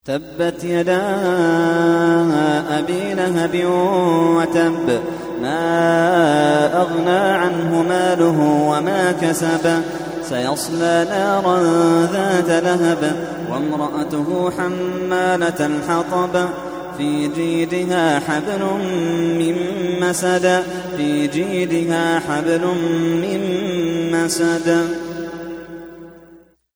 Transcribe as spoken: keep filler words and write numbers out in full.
تبت يدا أبي لهب وتب ما أغنى عنه ماله وما كسب سيصلى نارا ذات لهب وامرأته حمالة الحطب في جيدها حبل من مسد في جيدها حبل من مسد